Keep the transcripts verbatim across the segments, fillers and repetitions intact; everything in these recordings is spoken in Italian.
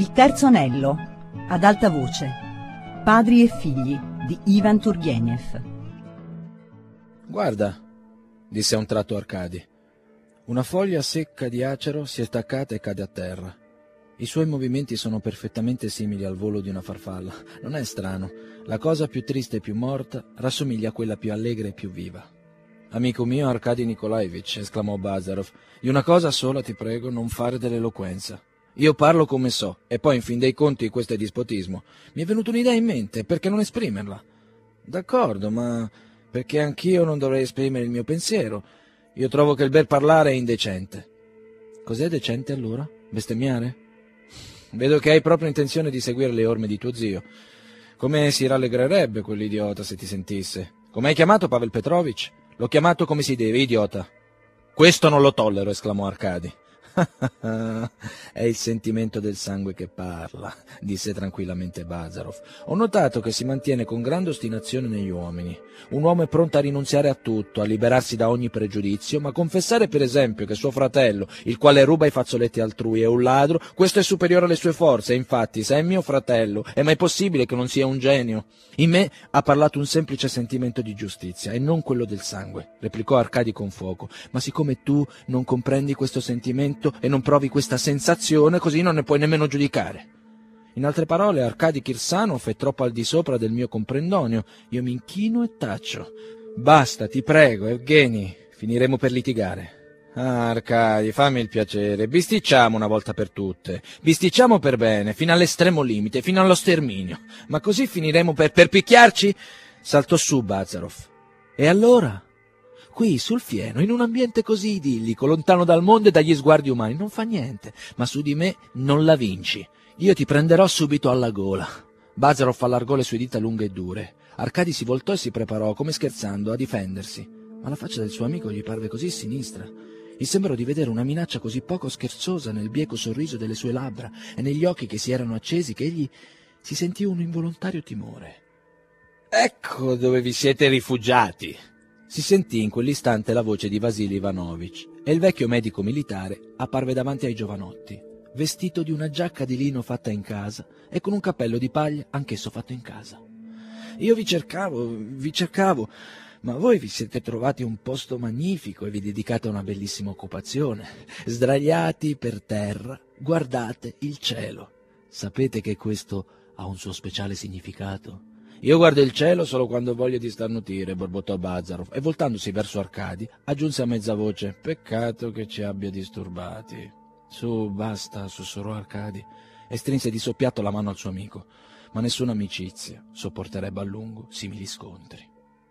Il terzo anello, ad alta voce. Padri e figli di Ivan Turgenev. Guarda, disse a un tratto Arkady. Una foglia secca di acero si è staccata e cade a terra. I suoi movimenti sono perfettamente simili al volo di una farfalla. Non è strano. La cosa più triste e più morta rassomiglia a quella più allegra e più viva. Amico mio Arkady Nikolaevich, esclamò Bazarov, di una cosa sola ti prego, non fare dell'eloquenza. Io parlo come so, e poi in fin dei conti questo è dispotismo. Mi è venuta un'idea in mente, perché non esprimerla? D'accordo, ma perché anch'io non dovrei esprimere il mio pensiero? Io trovo che il bel parlare è indecente. Cos'è decente allora? Bestemmiare? Vedo che hai proprio intenzione di seguire le orme di tuo zio. Come si rallegrerebbe quell'idiota se ti sentisse. Come hai chiamato Pavel Petrovich? L'ho chiamato come si deve, idiota. Questo non lo tollero, esclamò Arkady. È il sentimento del sangue che parla, disse tranquillamente Bazarov. Ho notato che si mantiene con grande ostinazione negli uomini. Un uomo è pronto a rinunziare a tutto, a liberarsi da ogni pregiudizio, ma confessare per esempio che suo fratello, il quale ruba i fazzoletti altrui, è un ladro, questo è superiore alle sue forze. E infatti, se è mio fratello, è mai possibile che non sia un genio? In me ha parlato un semplice sentimento di giustizia e non quello del sangue, replicò Arkady con fuoco. Ma siccome tu non comprendi questo sentimento e non provi questa sensazione, così non ne puoi nemmeno giudicare. In altre parole, Arkady Kirsanov è troppo al di sopra del mio comprendonio. Io mi inchino e taccio. Basta, ti prego, Evgeny, finiremo per litigare. Ah, Arkady, fammi il piacere, bisticciamo una volta per tutte. Bisticciamo per bene, fino all'estremo limite, fino allo sterminio. Ma così finiremo per, per picchiarci? Saltò su Bazarov. E allora? Qui, sul fieno, in un ambiente così idillico, lontano dal mondo e dagli sguardi umani, non fa niente, ma su di me non la vinci. Io ti prenderò subito alla gola. Bazarov allargò le sue dita lunghe e dure. Arkady si voltò e si preparò, come scherzando, a difendersi. Ma la faccia del suo amico gli parve così sinistra. Gli sembrò di vedere una minaccia così poco scherzosa nel bieco sorriso delle sue labbra e negli occhi che si erano accesi che egli si sentì un involontario timore. «Ecco dove vi siete rifugiati!» Si sentì in quell'istante la voce di Vasily Ivanovich e il vecchio medico militare apparve davanti ai giovanotti, vestito di una giacca di lino fatta in casa e con un cappello di paglia anch'esso fatto in casa. «Io vi cercavo, vi cercavo, ma voi vi siete trovati un posto magnifico e vi dedicate a una bellissima occupazione. Sdraiati per terra, guardate il cielo. Sapete che questo ha un suo speciale significato?» «Io guardo il cielo solo quando voglio di starnutire», borbottò Bazarov, e voltandosi verso Arkady aggiunse a mezza voce: «Peccato che ci abbia disturbati». «Su, basta», sussurrò Arkady e strinse di soppiatto la mano al suo amico. Ma nessuna amicizia sopporterebbe a lungo simili scontri.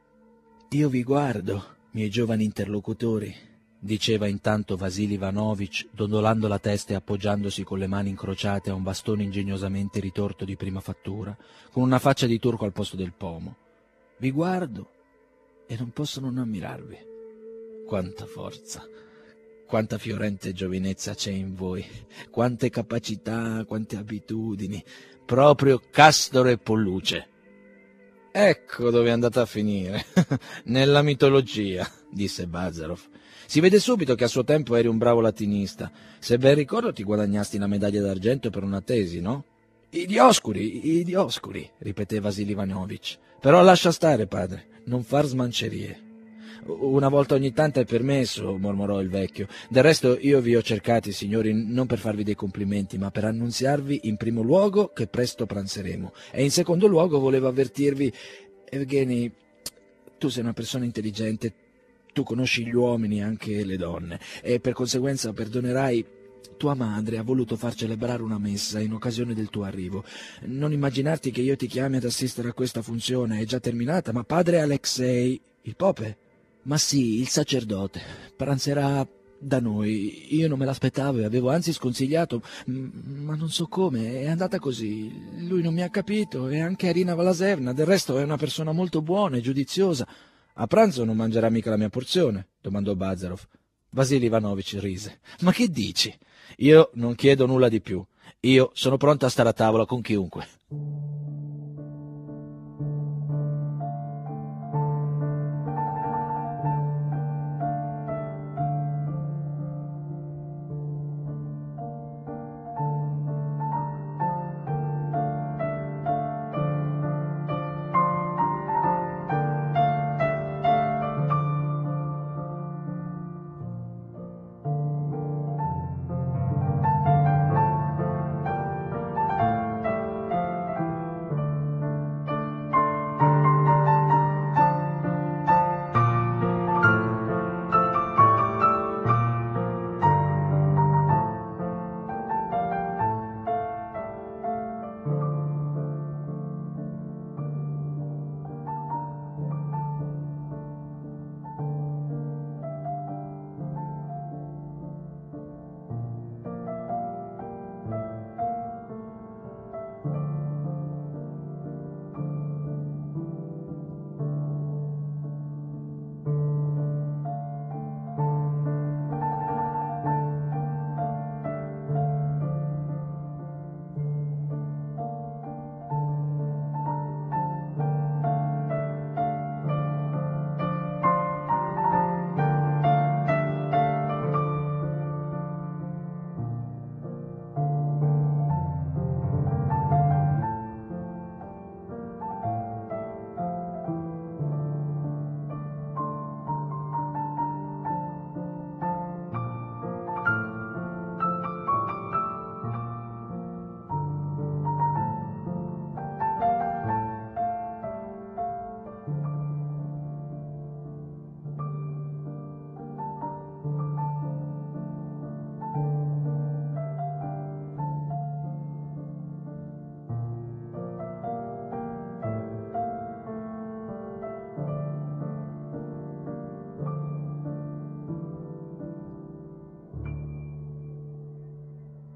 «Io vi guardo, miei giovani interlocutori», diceva intanto Vasily Ivanovich, dondolando la testa e appoggiandosi con le mani incrociate a un bastone ingegnosamente ritorto di prima fattura, con una faccia di turco al posto del pomo. «Vi guardo e non posso non ammirarvi. Quanta forza, quanta fiorente giovinezza c'è in voi, quante capacità, quante abitudini, proprio Castoro e Polluce». «Ecco dove è andata a finire, nella mitologia», disse Bazarov. «Si vede subito che a suo tempo eri un bravo latinista. Se ben ricordo ti guadagnasti la medaglia d'argento per una tesi, no?» «I Dioscuri, i Dioscuri», ripeté Vasily Ivanovich. «Però lascia stare, padre, non far smancerie». «Una volta ogni tanto è permesso», mormorò il vecchio. «Del resto io vi ho cercati, signori, non per farvi dei complimenti, ma per annunziarvi in primo luogo che presto pranzeremo, e in secondo luogo volevo avvertirvi, Evgeny, tu sei una persona intelligente, tu conosci gli uomini, anche le donne, e per conseguenza perdonerai. Tua madre ha voluto far celebrare una messa in occasione del tuo arrivo. Non immaginarti che io ti chiami ad assistere a questa funzione, è già terminata, ma padre Alexei, il pope? Ma sì, il sacerdote, pranzerà da noi. Io non me l'aspettavo e avevo anzi sconsigliato, ma non so come, è andata così. Lui non mi ha capito e anche Arina Valasevna, del resto è una persona molto buona e giudiziosa». «A pranzo non mangerà mica la mia porzione?» domandò Bazarov. Vasily Ivanovich rise. «Ma che dici? Io non chiedo nulla di più. Io sono pronto a stare a tavola con chiunque».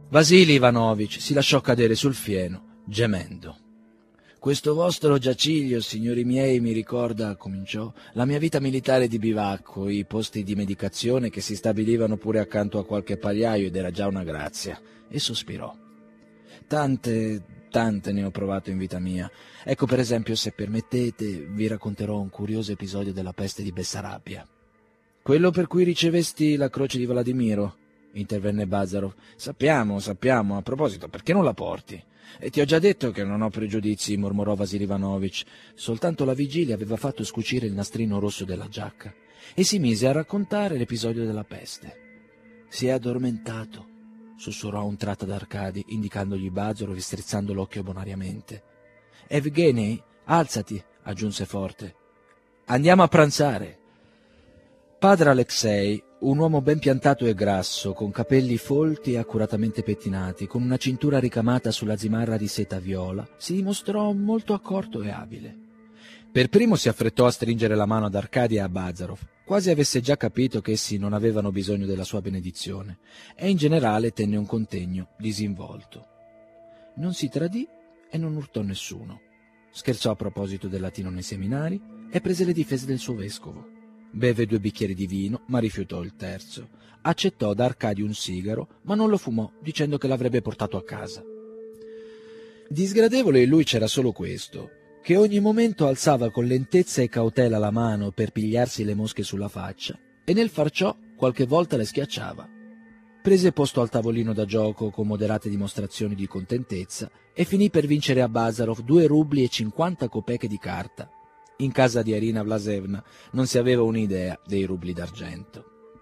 Vasili Ivanovich si lasciò cadere sul fieno, gemendo. «Questo vostro giaciglio, signori miei, mi ricorda», cominciò, «la mia vita militare di bivacco, i posti di medicazione che si stabilivano pure accanto a qualche pagliaio ed era già una grazia». E sospirò. «Tante, tante ne ho provato in vita mia. Ecco, per esempio, se permettete, vi racconterò un curioso episodio della peste di Bessarabia». «Quello per cui ricevesti la croce di Vladimiro?» intervenne Bazarov. «Sappiamo, sappiamo. A proposito, perché non la porti?» «E ti ho già detto che non ho pregiudizi», mormorò Vasili Ivanovich. Soltanto la vigilia aveva fatto scucire il nastrino rosso della giacca e si mise a raccontare l'episodio della peste. «Si è addormentato», sussurrò a un tratto ad Arkady, indicandogli Bazarov e strizzando l'occhio bonariamente. «Evgeny, alzati», aggiunse forte. «Andiamo a pranzare». Padre Alexei, un uomo ben piantato e grasso, con capelli folti e accuratamente pettinati, con una cintura ricamata sulla zimarra di seta viola, si dimostrò molto accorto e abile. Per primo si affrettò a stringere la mano ad Arkady e a Bazarov, quasi avesse già capito che essi non avevano bisogno della sua benedizione, e in generale tenne un contegno disinvolto. Non si tradì e non urtò nessuno. Scherzò a proposito del latino nei seminari e prese le difese del suo vescovo. Beve due bicchieri di vino, ma rifiutò il terzo. Accettò da Arkady un sigaro, ma non lo fumò, dicendo che l'avrebbe portato a casa. Di sgradevole in lui c'era solo questo, che ogni momento alzava con lentezza e cautela la mano per pigliarsi le mosche sulla faccia, e nel far ciò qualche volta le schiacciava. Prese posto al tavolino da gioco con moderate dimostrazioni di contentezza e finì per vincere a Bazarov due rubli e cinquanta copeche di carta. In casa di Arina Vlasevna non si aveva un'idea dei rubli d'argento.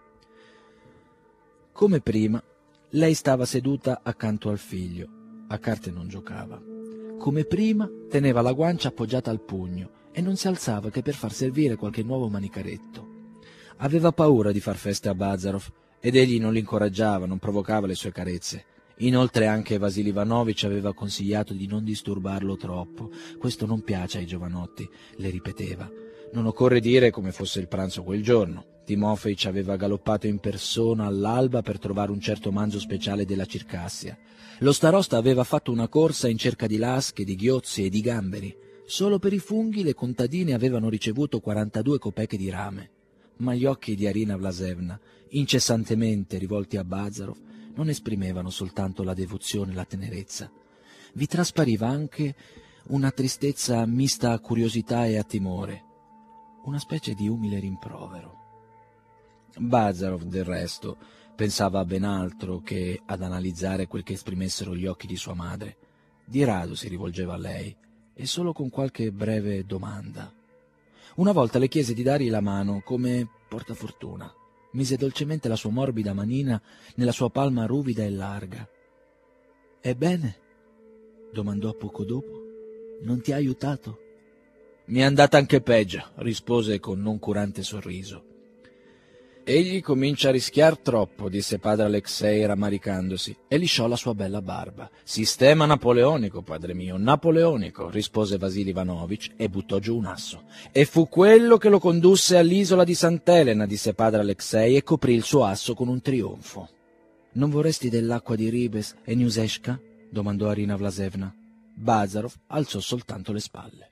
Come prima, lei stava seduta accanto al figlio. A carte non giocava. Come prima, teneva la guancia appoggiata al pugno e non si alzava che per far servire qualche nuovo manicaretto. Aveva paura di far feste a Bazarov ed egli non l'incoraggiava, non provocava le sue carezze. Inoltre anche Vasili Ivanovich aveva consigliato di non disturbarlo troppo. «Questo non piace ai giovanotti», le ripeteva. Non occorre dire come fosse il pranzo quel giorno. Timofeich aveva galoppato in persona all'alba per trovare un certo manzo speciale della Circassia. Lo starosta aveva fatto una corsa in cerca di lasche, di ghiozzi e di gamberi. Solo per i funghi le contadine avevano ricevuto quarantadue copeche di rame. Ma gli occhi di Arina Vlasevna, incessantemente rivolti a Bazarov, non esprimevano soltanto la devozione e la tenerezza. Vi traspariva anche una tristezza mista a curiosità e a timore, una specie di umile rimprovero. Bazarov, del resto, pensava a ben altro che ad analizzare quel che esprimessero gli occhi di sua madre. Di rado si rivolgeva a lei, e solo con qualche breve domanda. Una volta le chiese di dargli la mano come portafortuna. Mise dolcemente la sua morbida manina nella sua palma ruvida e larga. «Ebbene?» domandò poco dopo. «Non ti ha aiutato?» «Mi è andata anche peggio», rispose con noncurante sorriso. «Egli comincia a rischiar troppo», disse padre Alexei rammaricandosi, e lisciò la sua bella barba. «Sistema napoleonico, padre mio, napoleonico», rispose Vasili Ivanovich e buttò giù un asso. «E fu quello che lo condusse all'isola di Sant'Elena», disse padre Alexei e coprì il suo asso con un trionfo. «Non vorresti dell'acqua di Ribes e Newseshka?» domandò Arina Vlasevna. Bazarov alzò soltanto le spalle.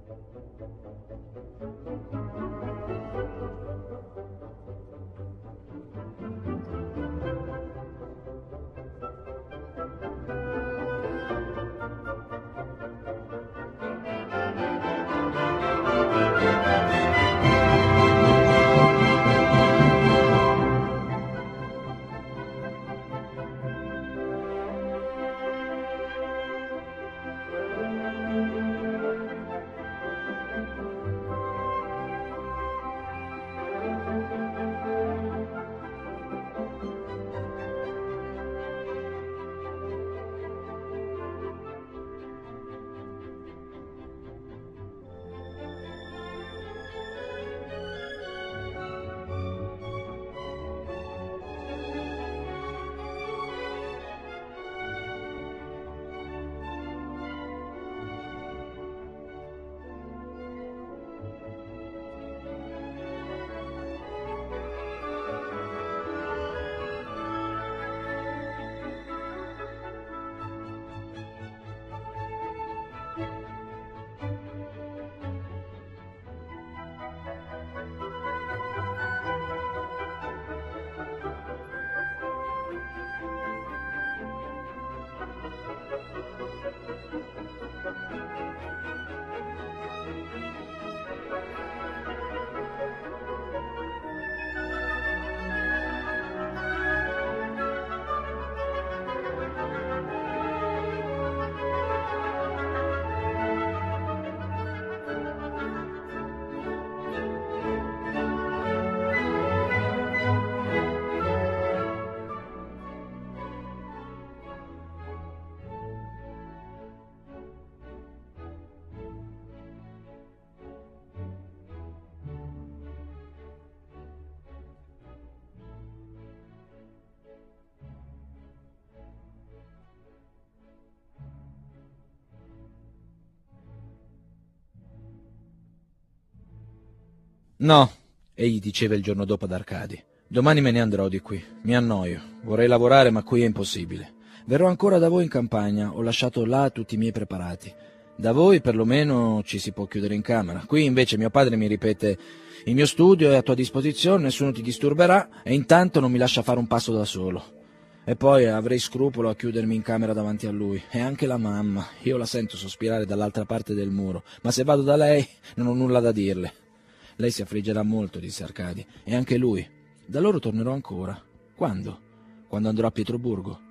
No, egli diceva il giorno dopo ad Arcadi. Domani me ne andrò di qui. Mi annoio. Vorrei lavorare, ma qui è impossibile. Verrò ancora da voi in campagna. Ho lasciato là tutti i miei preparati. Da voi, perlomeno, ci si può chiudere in camera. Qui, invece, mio padre mi ripete: il mio studio è a tua disposizione, nessuno ti disturberà, e intanto non mi lascia fare un passo da solo. E poi avrei scrupolo a chiudermi in camera davanti a lui. E anche la mamma. Io la sento sospirare dall'altra parte del muro, ma se vado da lei non ho nulla da dirle. Lei si affliggerà molto, disse Arcadi, e anche lui. Da loro tornerò ancora. Quando? Quando andrò a Pietroburgo.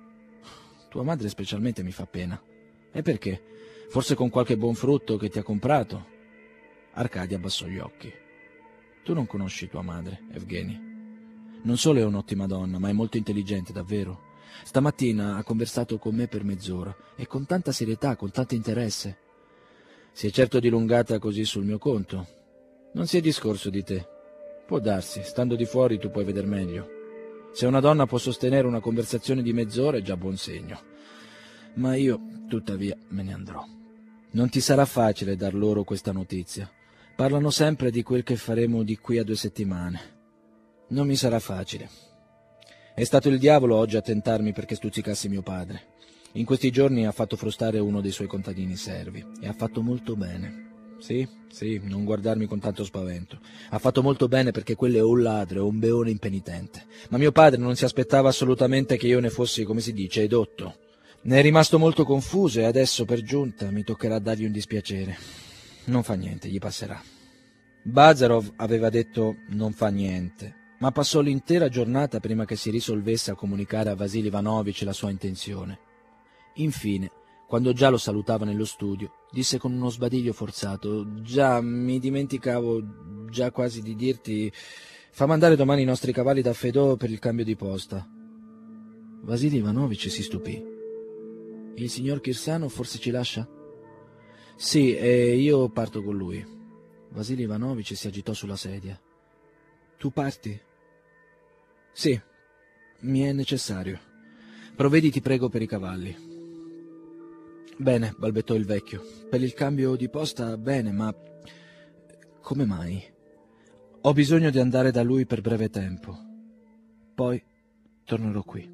Tua madre specialmente mi fa pena. E perché? Forse con qualche buon frutto che ti ha comprato? Arcadi abbassò gli occhi. Tu non conosci tua madre, Evgeny. Non solo è un'ottima donna, ma è molto intelligente, davvero. Stamattina ha conversato con me per mezz'ora, e con tanta serietà, con tanto interesse. Si è certo dilungata così sul mio conto. Non si è discorso di te. Può darsi, stando di fuori tu puoi veder meglio. Se una donna può sostenere una conversazione di mezz'ora è già buon segno. Ma io, tuttavia, me ne andrò. Non ti sarà facile dar loro questa notizia. Parlano sempre di quel che faremo di qui a due settimane. Non mi sarà facile. È stato il diavolo oggi a tentarmi perché stuzzicassi mio padre. In questi giorni ha fatto frustare uno dei suoi contadini servi, e ha fatto molto bene. Sì, sì, non guardarmi con tanto spavento. Ha fatto molto bene, perché quello è un ladro, è un beone impenitente. Ma mio padre non si aspettava assolutamente che io ne fossi, come si dice, edotto. Ne è rimasto molto confuso, e adesso, per giunta, mi toccherà dargli un dispiacere. Non fa niente, gli passerà. Bazarov aveva detto non fa niente, ma passò l'intera giornata prima che si risolvesse a comunicare a Vasilij Ivanovich la sua intenzione. Infine, quando già lo salutava nello studio, disse con uno sbadiglio forzato: «Già, mi dimenticavo già quasi di dirti, fa mandare domani i nostri cavalli da Fedò per il cambio di posta». Vasilij Ivanovich si stupì. «Il signor Kirsano forse ci lascia?» «Sì, e io parto con lui». Vasilij Ivanovich si agitò sulla sedia. «Tu parti?» «Sì, mi è necessario. Provvedi, ti prego, per i cavalli». «Bene», balbettò il vecchio, «per il cambio di posta bene, ma come mai? Ho bisogno di andare da lui per breve tempo. Poi tornerò qui».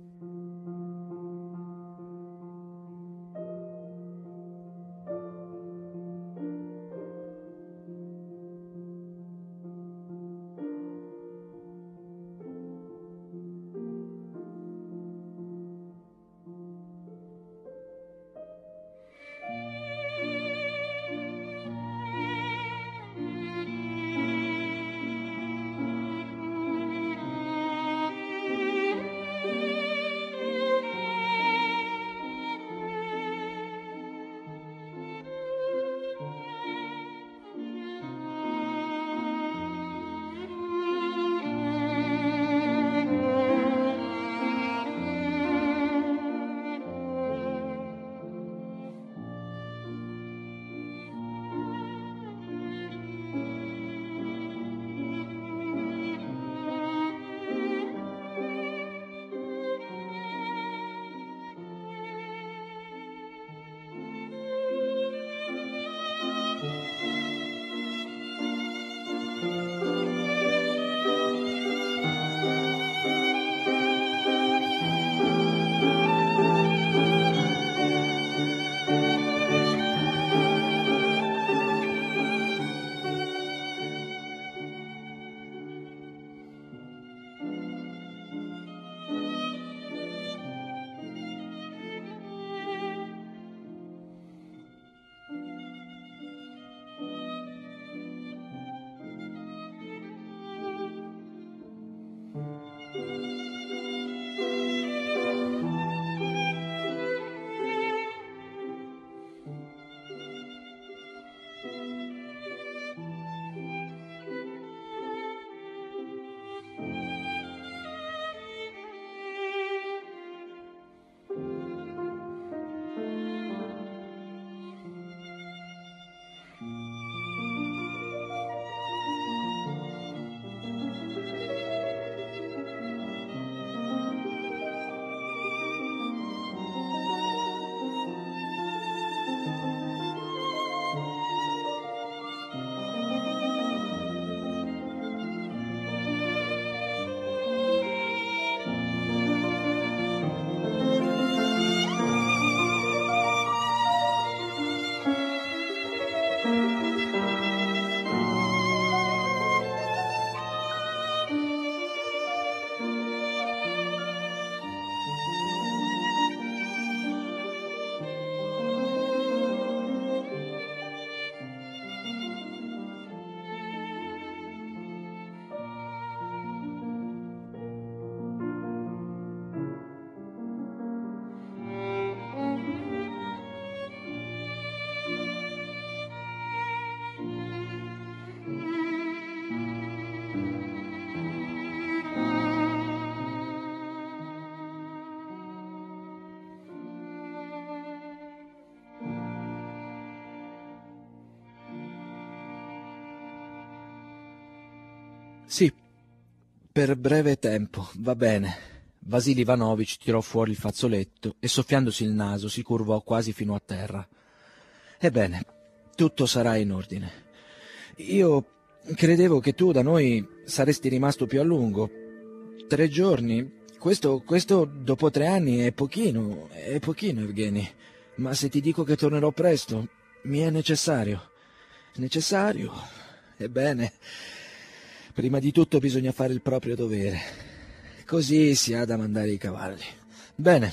Sì, per breve tempo, va bene. Vasili Ivanovich tirò fuori il fazzoletto e soffiandosi il naso si curvò quasi fino a terra. Ebbene, tutto sarà in ordine. Io credevo che tu da noi saresti rimasto più a lungo. Tre giorni. Questo, questo dopo tre anni è pochino, è pochino, Evgeny. Ma se ti dico che tornerò presto, mi è necessario. Necessario? Ebbene, prima di tutto bisogna fare il proprio dovere. Così si ha da mandare i cavalli. Bene,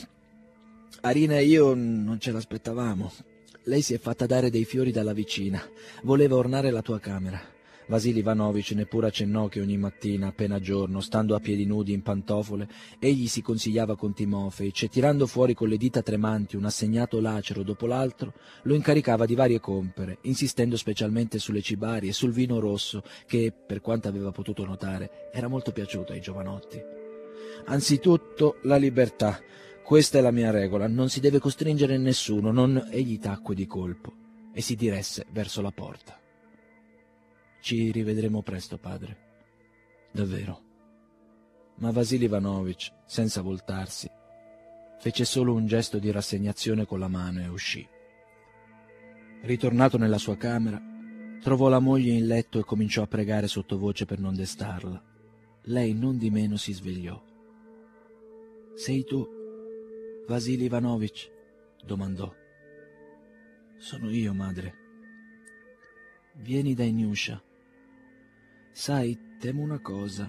Arina e io non ce l'aspettavamo. Lei si è fatta dare dei fiori dalla vicina. Voleva ornare la tua camera. Vasili Ivanovich neppure accennò che ogni mattina, appena giorno, stando a piedi nudi in pantofole, egli si consigliava con Timofeich e tirando fuori con le dita tremanti un assegnato lacero dopo l'altro, lo incaricava di varie compere, insistendo specialmente sulle cibarie e sul vino rosso che, per quanto aveva potuto notare, era molto piaciuto ai giovanotti. Anzitutto la libertà. Questa è la mia regola, non si deve costringere nessuno, non... Egli tacque di colpo e si diresse verso la porta. Ci rivedremo presto, padre. Davvero. Ma Vasili Ivanovich, senza voltarsi, fece solo un gesto di rassegnazione con la mano e uscì. Ritornato nella sua camera, trovò la moglie in letto e cominciò a pregare sottovoce per non destarla. Lei non di meno si svegliò. «Sei tu, Vasili Ivanovich?» domandò. «Sono io, madre. Vieni da Inyusha. Sai, temo una cosa.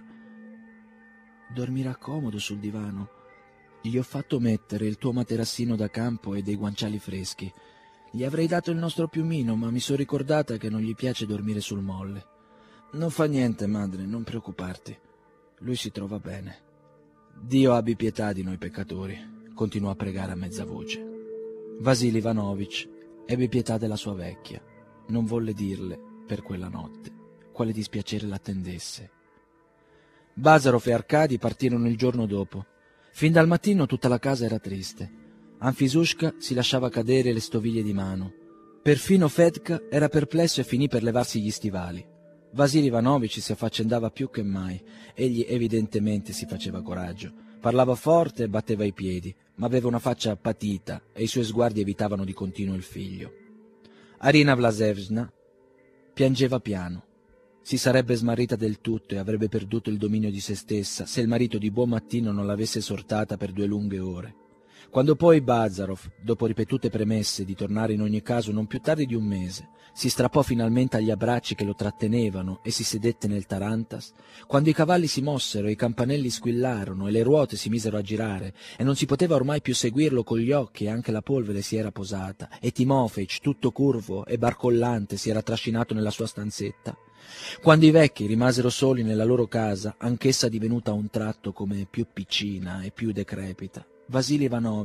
Dormirà comodo sul divano. Gli ho fatto mettere il tuo materassino da campo e dei guanciali freschi. Gli avrei dato il nostro piumino, ma mi sono ricordata che non gli piace dormire sul molle. Non fa niente, madre, non preoccuparti. Lui si trova bene. Dio abbi pietà di noi peccatori», continuò a pregare a mezza voce. Vasili Ivanovich ebbe pietà della sua vecchia. Non volle dirle, per quella notte, quale dispiacere l'attendesse. Bazarov e Arkady partirono il giorno dopo. Fin dal mattino tutta la casa era triste. Anfisushka si lasciava cadere le stoviglie di mano. Perfino Fedka era perplesso e finì per levarsi gli stivali. Vasili Ivanovich si affaccendava più che mai. Egli evidentemente si faceva coraggio. Parlava forte e batteva i piedi, ma aveva una faccia appatita e i suoi sguardi evitavano di continuo il figlio. Arina Vlasevna piangeva piano. Si sarebbe smarrita del tutto e avrebbe perduto il dominio di se stessa se il marito di buon mattino non l'avesse esortata per due lunghe ore. Quando poi Bazarov, dopo ripetute premesse di tornare in ogni caso non più tardi di un mese, si strappò finalmente agli abbracci che lo trattenevano e si sedette nel tarantas, quando i cavalli si mossero e i campanelli squillarono e le ruote si misero a girare e non si poteva ormai più seguirlo con gli occhi e anche la polvere si era posata e Timofeich, tutto curvo e barcollante, si era trascinato nella sua stanzetta, quando i vecchi rimasero soli nella loro casa, anch'essa divenuta a un tratto come più piccina e più decrepita, Vasili Ivanovich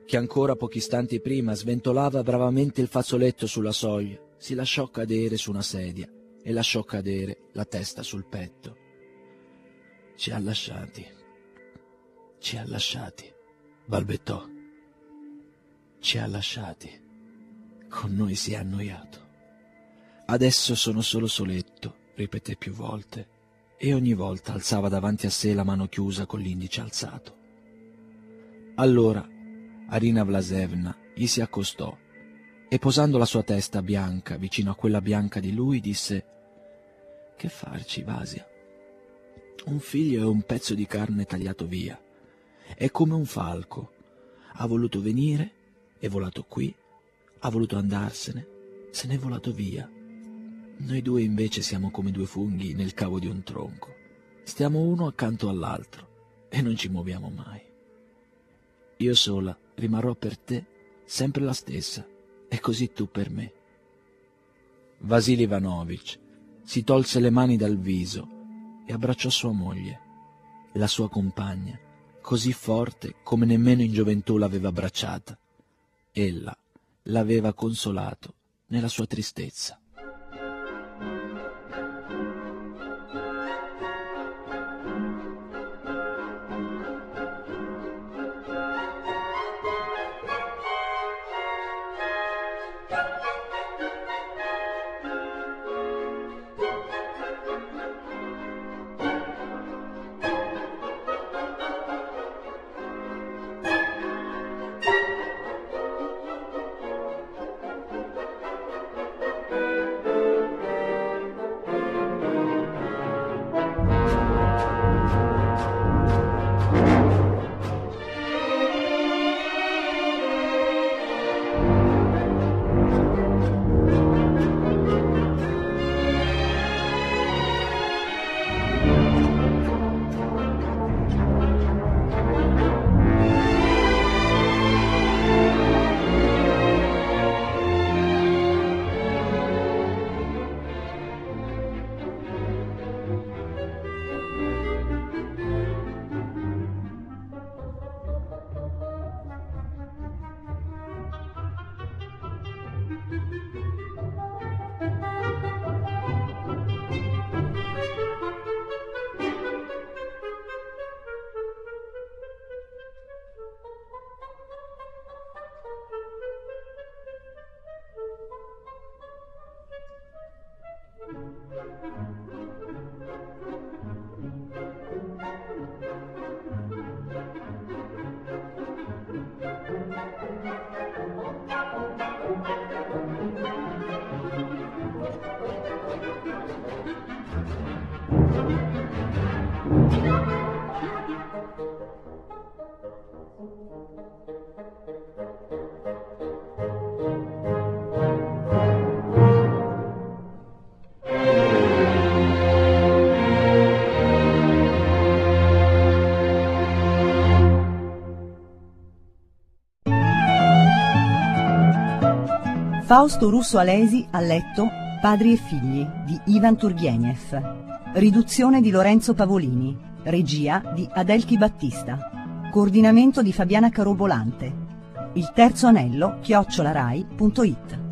che ancora pochi istanti prima sventolava bravamente il fazzoletto sulla soglia, si lasciò cadere su una sedia e lasciò cadere la testa sul petto. Ci ha lasciati, ci ha lasciati, balbettò. Ci ha lasciati, con noi si è annoiato. Adesso sono solo soletto, ripeté più volte, e ogni volta alzava davanti a sé la mano chiusa con l'indice alzato. Allora Arina Vlasevna gli si accostò e, posando la sua testa bianca vicino a quella bianca di lui, disse: «Che farci, Vasia? Un figlio è un pezzo di carne tagliato via. È come un falco. Ha voluto venire, è volato qui, ha voluto andarsene, se n'è volato via. Noi due invece siamo come due funghi nel cavo di un tronco. Stiamo uno accanto all'altro e non ci muoviamo mai. Io sola rimarrò per te sempre la stessa, e così tu per me». Vasilij Ivanovich si tolse le mani dal viso e abbracciò sua moglie, la sua compagna, così forte come nemmeno in gioventù l'aveva abbracciata. Ella l'aveva consolato nella sua tristezza. Fausto Russo Alesi a letto Padri e figli di Ivan Turgenev. Riduzione di Lorenzo Pavolini. Regia di Adelchi Battista. Coordinamento di Fabiana Carobolante. Il terzo anello chiocciolarai punto it.